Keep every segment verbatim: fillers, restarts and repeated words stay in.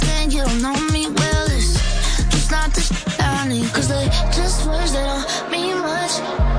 think you don't know me well. It's just not the shit I need, cause they just words that don't mean much.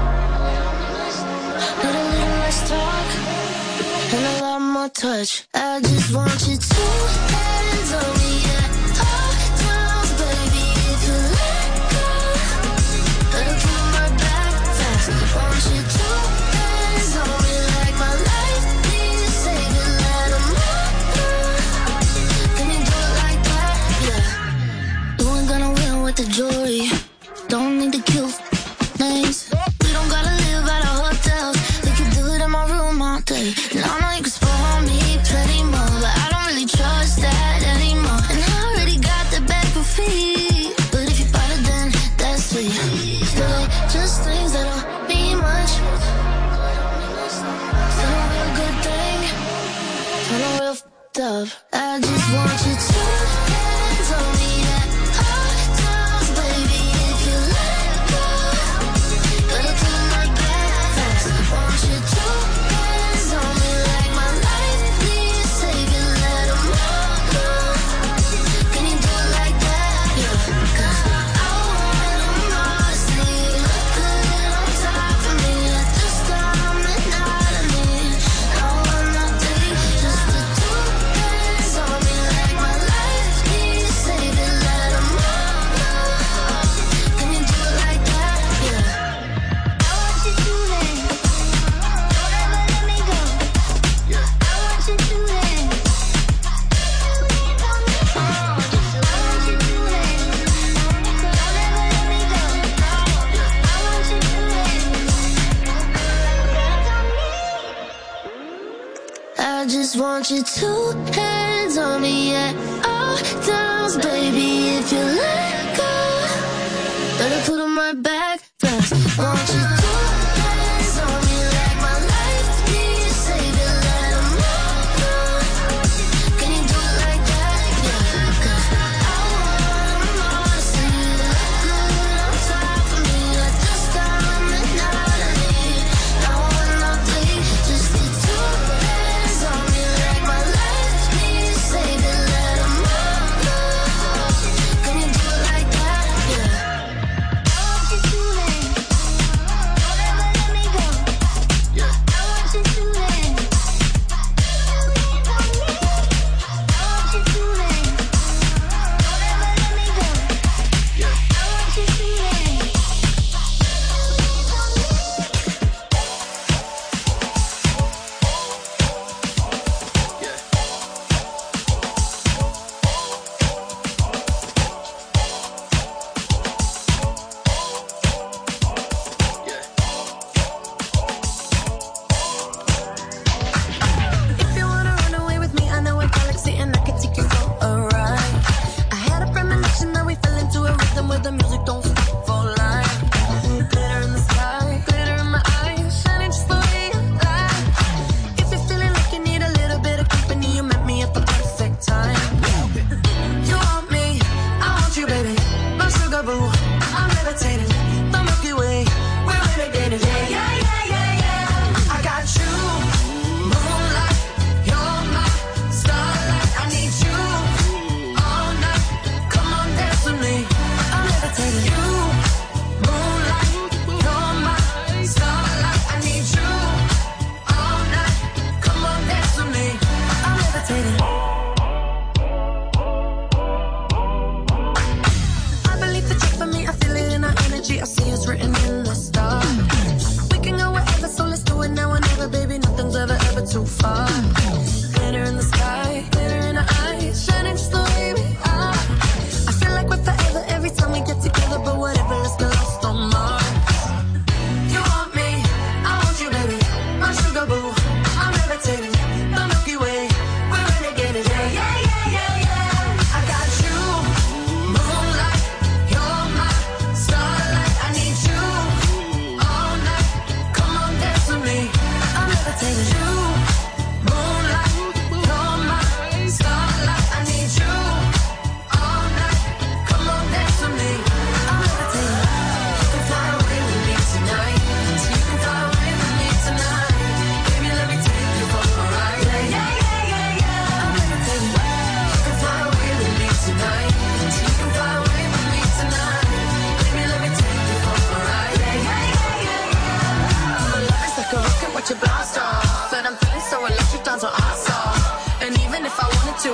Need a little less talk and a lot more touch. I just want you to hands on me at all times, baby. If you let go, it'll pull my back fast. Want you to hands on me like my life needs saving. Let 'em all go. Can you do it like that? Yeah. You ain't gonna win with the jewelry. Don't need to kill names. We don't gotta live at our hotels. We can do it in my room all day. And I know you can spoil me plenty more, but I don't really trust that anymore. And I already got the back for free. But if you bought it, then that's sweet. Still like just things that don't mean much. Still a real good thing. Turn a real f***ed up. I just want you to hands on me at all times, baby. If you let go, it'll pull my back fast. Want you to hands on me like my life needs saving. Let 'em all go. Can you do it like that? Yeah. 'Cause I want 'em all to see you look good on top of me at this time of night. I need no one, nothing, just the two hands on me like my life needs saving. Let 'em all go. Can you do it like that? Yeah. I want you to hand. Don't ever let me go. I want you to hand. I want you to hand. Don't ever let me go. I want you to hand. I just want you two hands on me at all times, baby. If you let go, better put 'em right back fast. Want you two hands on me like my life needs saving. Let 'em all go. Can you do it like that? Yeah. 'Cause I want 'em all to see you look good on top of me at this time of night. I need no one, nothing, just the two hands on me like my life needs saving. Let 'em all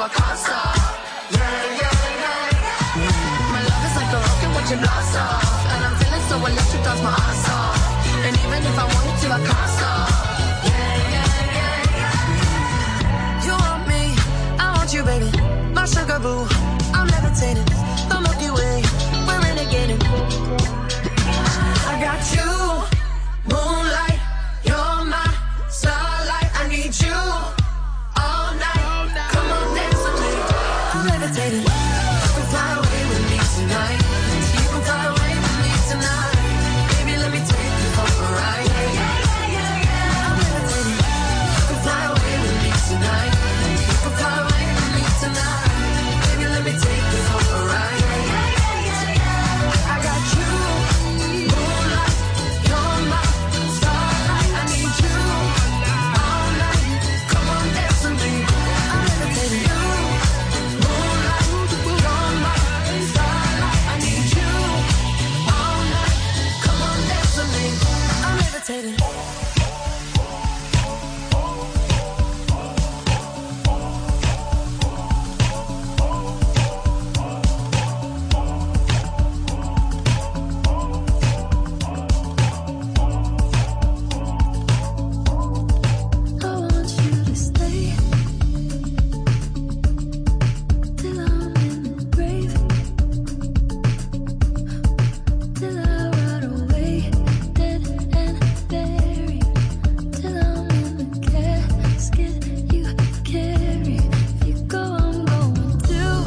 I can't stop. Yeah, yeah, yeah. My love is like a rocket watching blast off, and I'm feeling so electric, that's my ass off. And even if I wanted to, I can't stop. Yeah, yeah, yeah, yeah. You want me, I want you, baby. My sugar boo, I'm levitating. The Milky Way, we're renegading. I got you, moonlight, you're my starlight. I need you all night. Come on, dance with me. I'm levitating. You can fly away with me tonight. You can fly away with me tonight. Baby, let me take you for a ride. Yeah, yeah, yeah, yeah. I'm levitating. You can fly away with me tonight. You can fly away with me tonight. Baby, let me take you for a ride. Yeah, yeah, yeah, yeah. I got you, moonlight, you're my starlight. I need you all night. Come on, dance with me. I'm levitating. You, moonlight, you're my starlight. I need you all night. Come on, dance with me. I'm levitating. I want you to stay till I'm in the grave, till I rot away, dead and buried, till I'm in the casket you carry. If you go, I'm going too,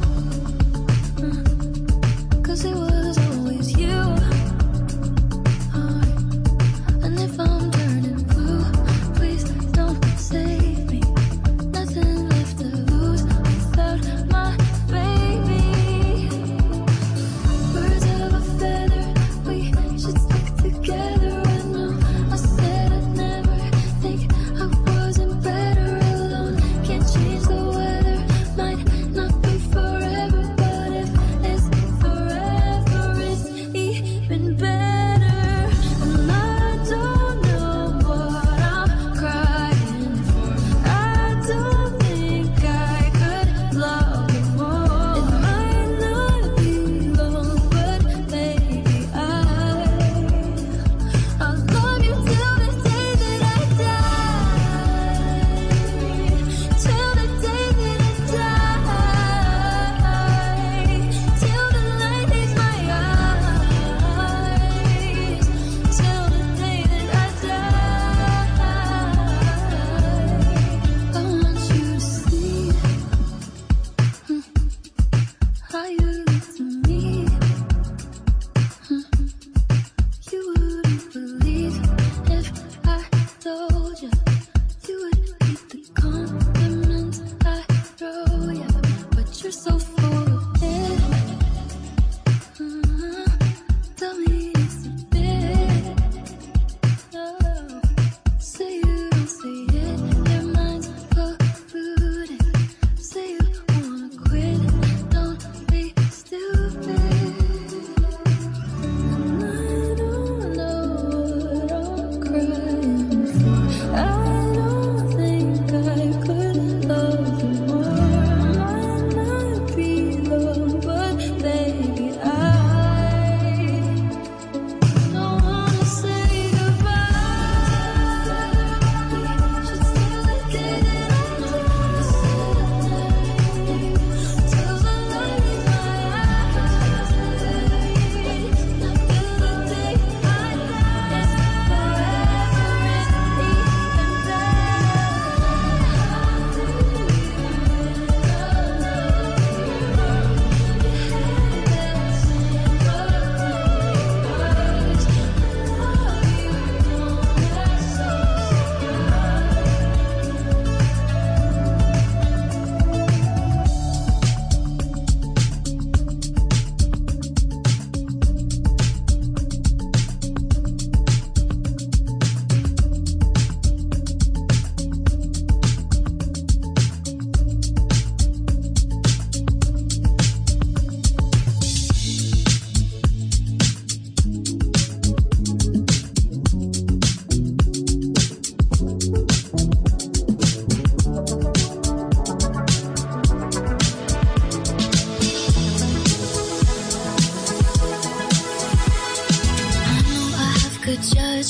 uh, 'cause it was always you. Alright. And if I'm turning blue, please don't save me. Nothing left to lose without my baby. Birds of a feather, we should stick together. I know I said I'd never think I wasn't better alone. Can't change the weather, might not be forever, but if it's forever, it's even better. And I don't know what I'm crying for. I don't think I could love you more. It might not be long, but maybe I I'll love you till the day that I die. Till the day that I die. Till the light leaves my eyes. Till the day that I die. I want you to see how you look to me. You wouldn't believe if I told you. You would hate the compliments I throw you, but you're so full of it. Uh, Tell me it's a bit. Oh, say you don't say it. Your mind's polluted. Say you wanna quit. Don't be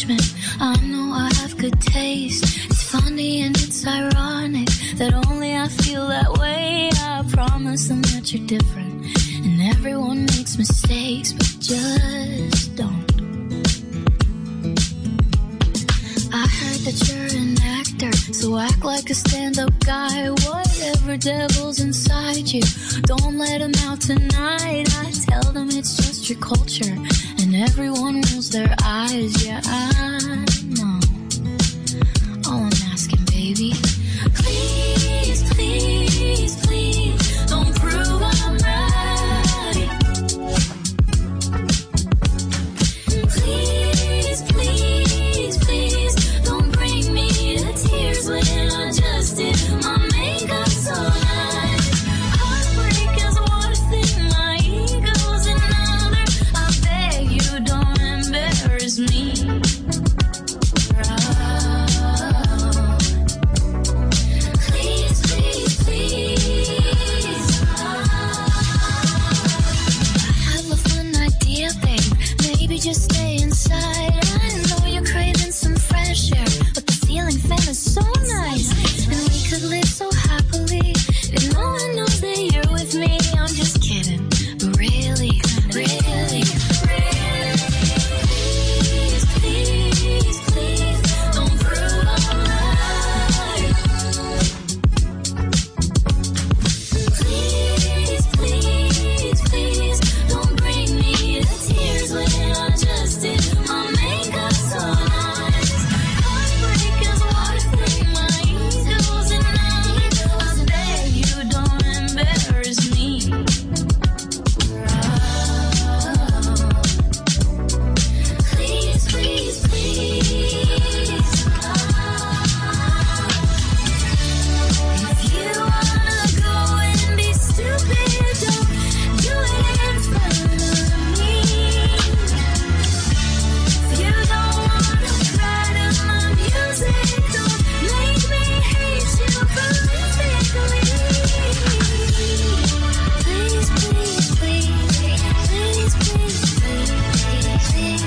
judgment. I know I have good taste. It's funny and it's ironic that only I feel that way. I promise them that you're different, and everyone makes mistakes, but just don't. I heard that you're an actor, so act like a stand-up guy. Whatever devil's inside you, don't let them out tonight. I tell them it's just your culture, and everyone rolls their eyes. Yeah, I know. All I'm asking, baby, please, please, please, don't prove I'm right. Please, please, please, don't bring me to tears when I just did my makeup so nice. Heartbreak is one thing, my ego's another. I beg you, don't embarrass me. Please, please, please. I have a fun idea, babe. Maybe just stay inside. I know you're craving some fresh air, but the ceiling fan is so nice, and we could live so happily if no one knows that you're with me. I'm just kidding, but really, really, really, please, please, please, don't prove I'm right. Please, please, please, don't bring me to tears when I just did my makeup so nice. Heartbreak is one thing, my ego's another. I beg you, don't embarrass me. Please, please, please. If you wanna go and be stupid, don't do it in front of me. If you don't wanna cry to my music, don't make me hate you horrifically. Please, please, please, please, please, please, please,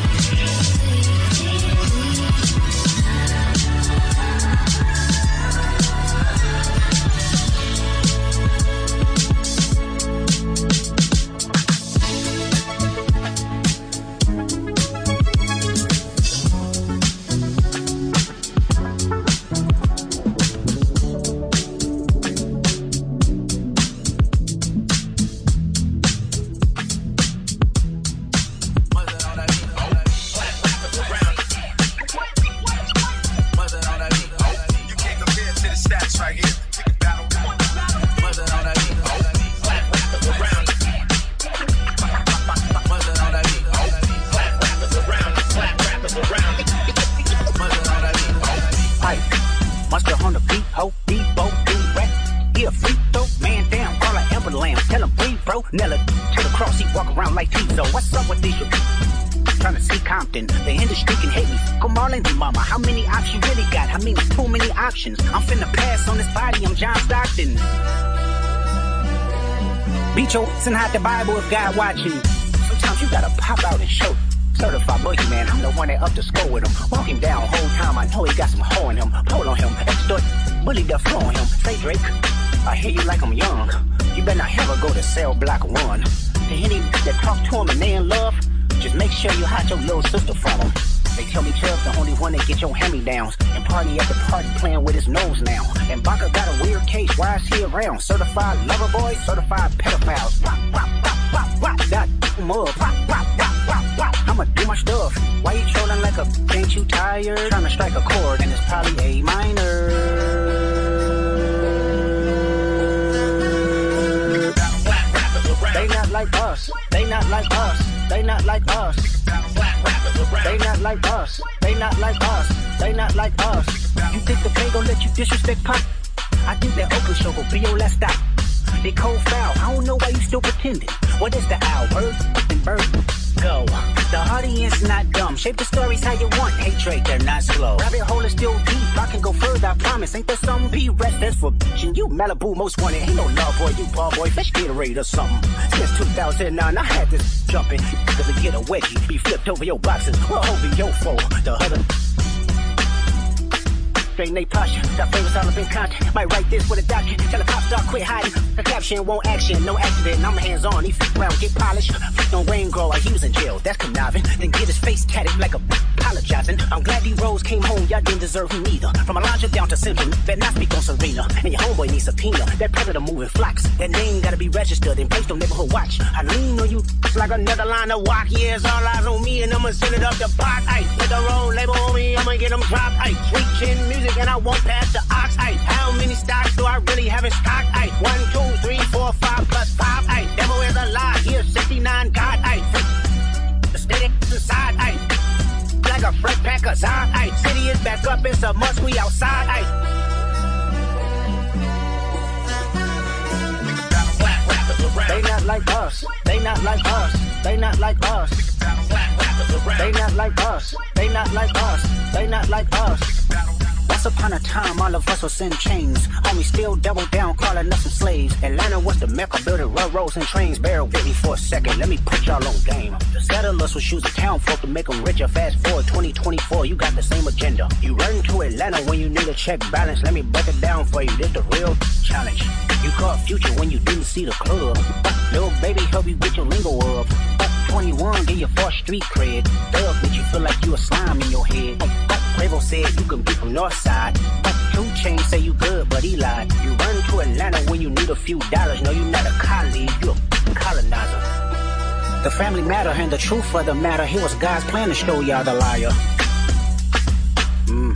Monster on the beat, ho, Debo, D-Rap. He a freak, though, man down, call her Amber Lamb. Tell him breathe, bro, Nella to the cross, he walk around like Tizo. What's up with these? Trying to see Compton, the industry can hate me. Come on, Lindsay, mama, how many options you really got? I mean, it's too many options. I'm finna pass on this body, I'm John Stockton. Beat your and hide the Bible if God watching. Sometimes you gotta pop out and show. Certified boogeyman, I'm the one that up the score with him. Walk him down whole time, I know he got some hoe in him. Pull on him, extort, bully the flow on him. Say Drake, I hear you like I'm young. You better not ever go to cell block one. To any that talk to him and they in love, just make sure you hide your little sister from him. They tell me Chubb's the only one that get your hand-me-downs. And party at the party playing with his nose now. And Baca got a weird case, why is he around? Certified lover boy, certified pedophiles. Rock, rock, rock, rock, rock, that mug. Rock, rock, rock, rock, rock. I'ma do my stuff. Why you trolling like a, ain't you tired? Trying to strike a chord and it's probably A minor. They not like us. They not like us. They not like us. They not like us. They not like us. They not like us. You think the pay gon' let you disrespect Pop? I think that Oakland show gon' be your last stop. They cold foul. I don't know why you still pretending. What is the owl? Bird? Fucking bird. go. The audience not dumb. Shape the stories how you want. Hatred, they're not slow. Rabbit hole is still deep. I can go further, I promise. Ain't there some B-rest that's for bitchin'? You Malibu most wanted. Ain't no love boy, you ball boy. Fish Gatorade or something. Since two thousand nine, I had this jumping. Cause to get a wedgie, be flipped over your boxes. Well, over your foe. The other. Straighten they posture, got flavors all up in content. Might write this with a doctor. Tell a pop star quit hiding. The caption won't action, no accident. I'm hands on, he flip around, get polished. Flick on rain grower, he was in jail, that's conniving. Then get his face tatted like a apologizing. I'm glad these Rose came home, y'all didn't deserve him either. From Elijah down to Simpson, better not speak on Serena. And your homeboy needs subpoena. That predator moving flocks. That name gotta be registered and placed on neighborhood watch. I lean on you like another line of walk. Yeah, it's all eyes on me and I'ma send it up the pot. Ay, let the road label on me, I'ma get them dropped. Ay, sweet chin music. And I won't pass the ox, ay. How many stocks do I really have in stock, ay? One, two, three, four, five, plus five, ay. Devil is a lie, here, sixty-nine, God, ay. The steady inside, ay. Like a fresh pack of Zod, ay. City is back up, it's a must, we outside, ay. They not like us, they not like us, they not like us. They not like us, they not like us, they not like us. Once upon a time, all of us was in chains. Homie still double down, calling us some slaves. Atlanta was the mecca, building railroads and trains. Bear with me for a second, let me put y'all on game. The settlers was using town folk to make them richer. Fast forward twenty twenty-four, you got the same agenda. You run to Atlanta when you need a check balance. Let me break it down for you, this the real challenge. You caught future when you didn't see the club. Little baby help you get your lingo up. twenty-one, get your first street cred. Thug make you feel like you a slime in your head. Quavo said you can be from Northside. Two Chainz say you good, but he lied. You run to Atlanta when you need a few dollars. No, you not a colleague, you a colonizer. The family matter and the truth of the matter. Here was God's plan to show y'all the liar. Mm.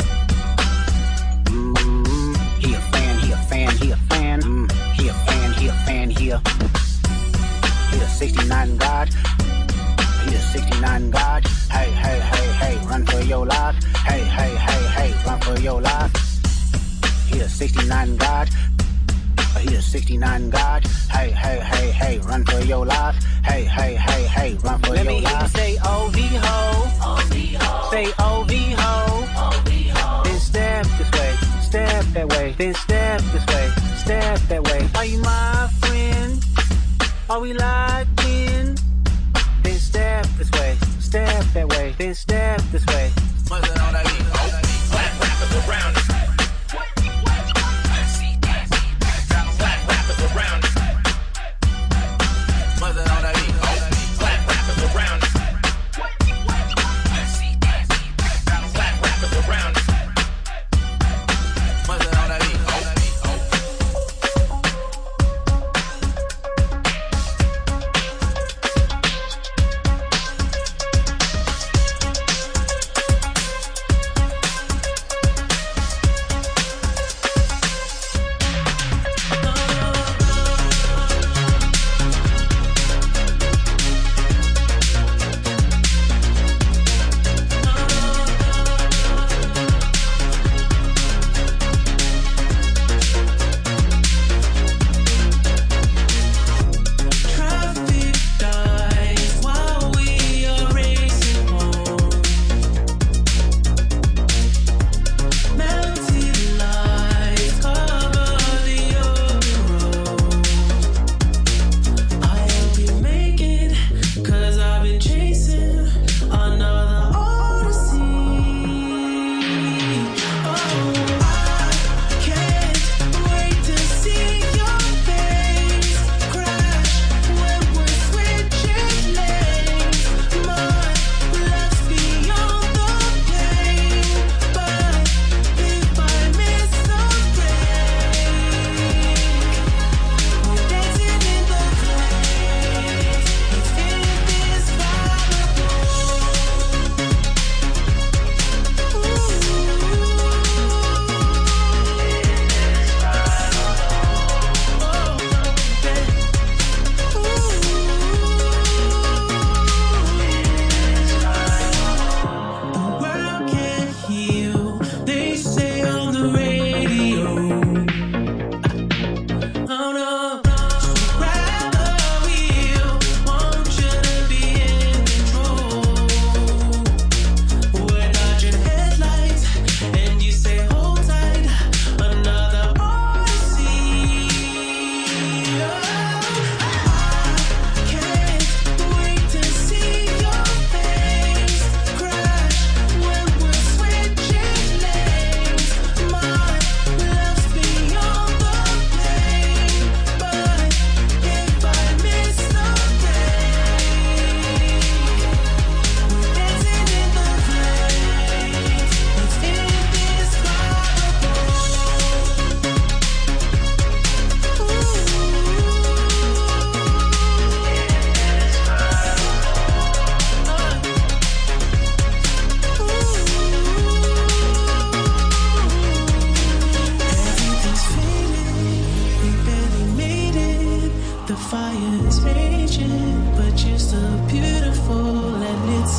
Mm. He a fan, he a fan, he a fan. Mm. He a fan, he a fan, he a. He a sixty-nine God. He a sixty-nine God. Hey, hey, hey, hey, run for your life. Hey, hey, hey, hey, run for your life. He a sixty-nine God. He a sixty-nine God. Hey, hey, hey, hey, run for your life. Hey, hey, hey, hey, run for Let your life. Let me hear you say O V ho. O V ho. Say O V ho. O V ho. Then step this way, step that way. Then step this way, step that way. Are you my friend? Are we locked in? Then step this way, step that way. Then step this way. What's it on that beat? Oh, black rappers around it. Black rappers around it. What's it on that beat? Oh, black rappers around it. Black rappers around it. What's it on that beat?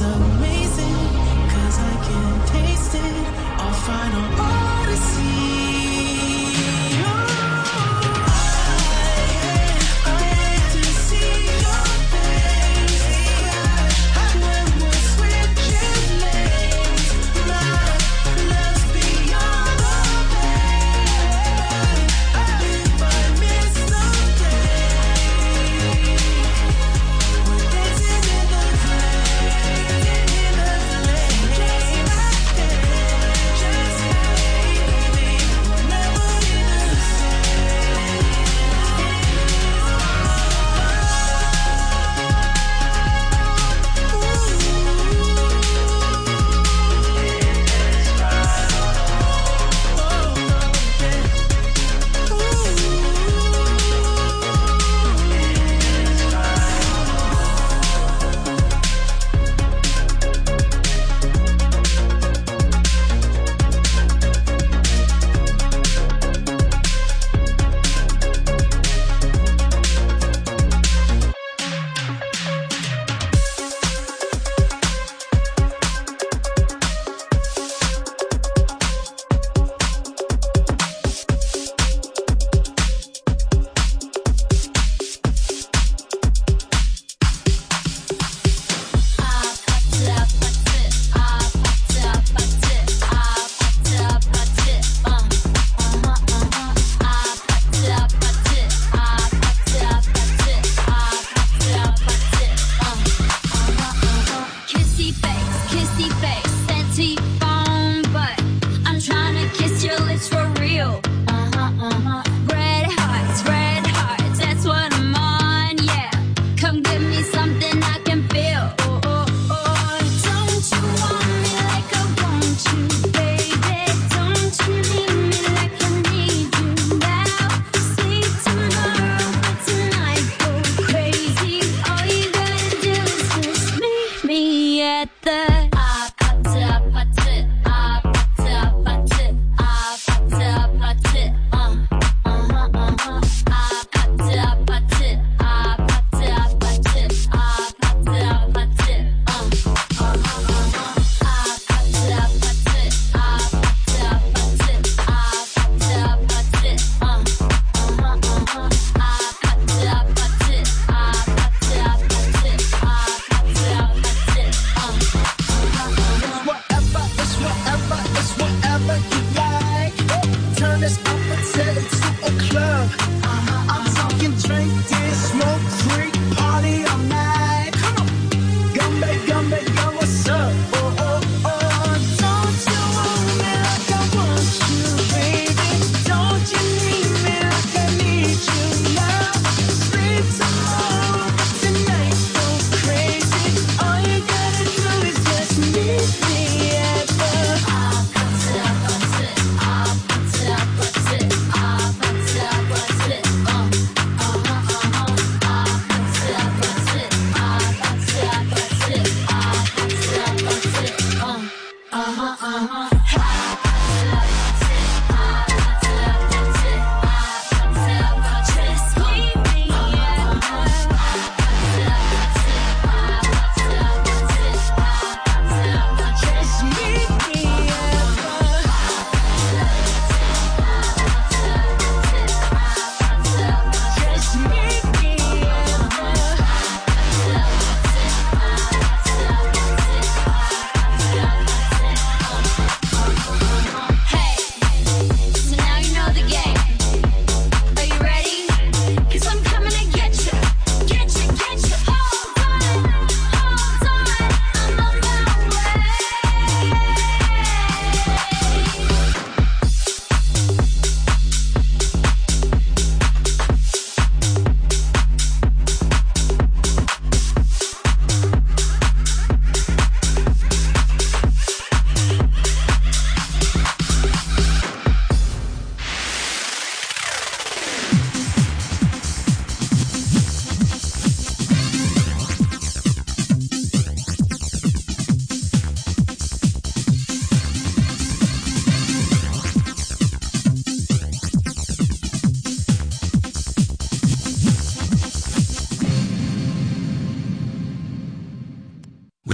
amazing, 'cause I can taste it, our final odyssey. We're dancing in the flame.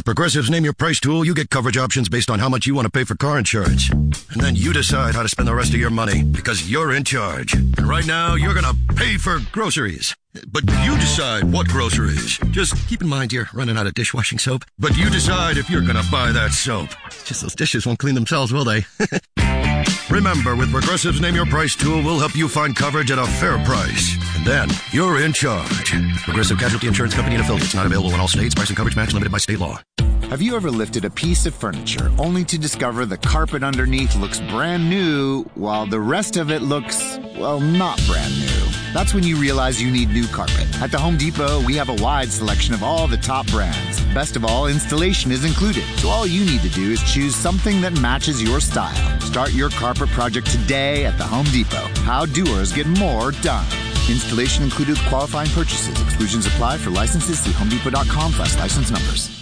Progressive's Name Your Price tool, you get coverage options based on how much you want to pay for car insurance. And then you decide how to spend the rest of your money, because you're in charge. And right now, you're going to pay for groceries. But you decide what groceries. Just keep in mind you're running out of dishwashing soap. But you decide if you're going to buy that soap. Just those dishes won't clean themselves, will they? Remember, with Progressive's Name Your Price tool, we'll help you find coverage at a fair price. And then, you're in charge. Progressive Casualty Insurance Company and Affiliates. Not available in all states. Price and coverage match limited by state law. Have you ever lifted a piece of furniture only to discover the carpet underneath looks brand new while the rest of it looks, well, not brand new? That's when you realize you need new carpet. At the Home Depot, we have a wide selection of all the top brands. Best of all, installation is included. So all you need to do is choose something that matches your style. Start your carpet project today at the Home Depot. How doers get more done. Installation included with qualifying purchases. Exclusions apply. For licenses, see homedepot.com slash license numbers.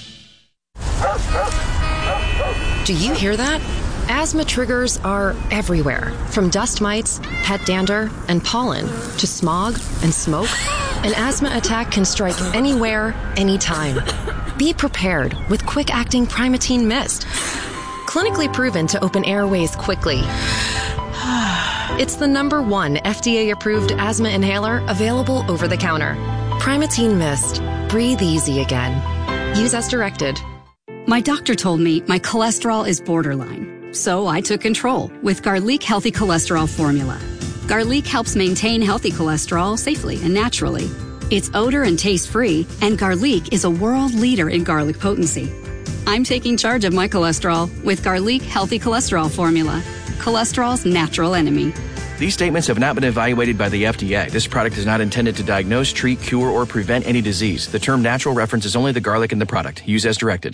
Do you hear that? Asthma triggers are everywhere, from dust mites, pet dander, and pollen, to smog and smoke. An asthma attack can strike anywhere, anytime. Be prepared with quick-acting Primatene Mist. Clinically proven to open airways quickly. It's the number one F D A-approved asthma inhaler available over the counter. Primatene Mist. Breathe easy again. Use as directed. My doctor told me my cholesterol is borderline, so I took control with Garlic Healthy Cholesterol Formula. Garlic helps maintain healthy cholesterol safely and naturally. It's odor and taste-free, and Garlic is a world leader in garlic potency. I'm taking charge of my cholesterol with Garlic Healthy Cholesterol Formula, cholesterol's natural enemy. These statements have not been evaluated by the F D A. This product is not intended to diagnose, treat, cure, or prevent any disease. The term natural references only the garlic in the product. Use as directed.